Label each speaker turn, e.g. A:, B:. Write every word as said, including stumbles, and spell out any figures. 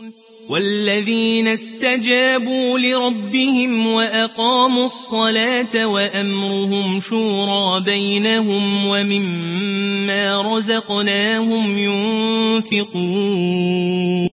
A: والذين استجابوا لربهم وأقاموا الصلاة وأمرهم شورى بينهم ومما رزقناهم ينفقون